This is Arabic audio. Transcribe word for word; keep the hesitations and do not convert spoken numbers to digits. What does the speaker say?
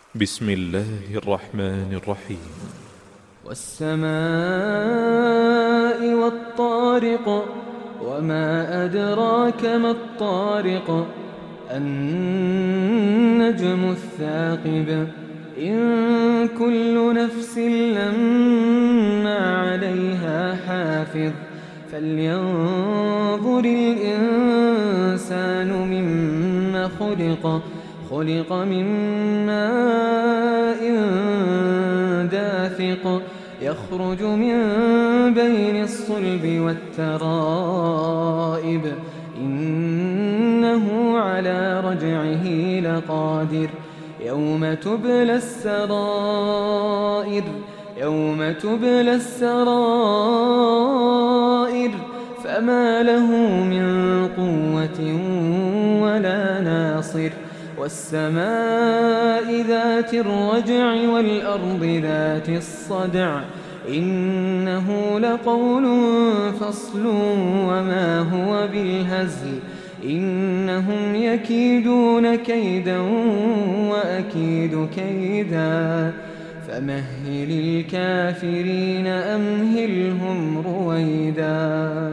بسم الله الرحمن الرحيم. والسماء والطارق وما أدراك ما الطارق النجم الثاقب إن كل نفس لما عليها حافظ فلينظر الإنسان مما خلق خلق من ماء دافق يخرج من بين الصلب والترائب إنه على رجعه لقادر يوم تبلى السرائر يوم تبلى السرائر فما له من قوة ولا ناصر والسماء ذات الرجع والأرض ذات الصدع إنه لقول فصل وما هو بالهزل إنهم يكيدون كيدا وأكيد كيدا فمهل الكافرين أمهلهم رويدا.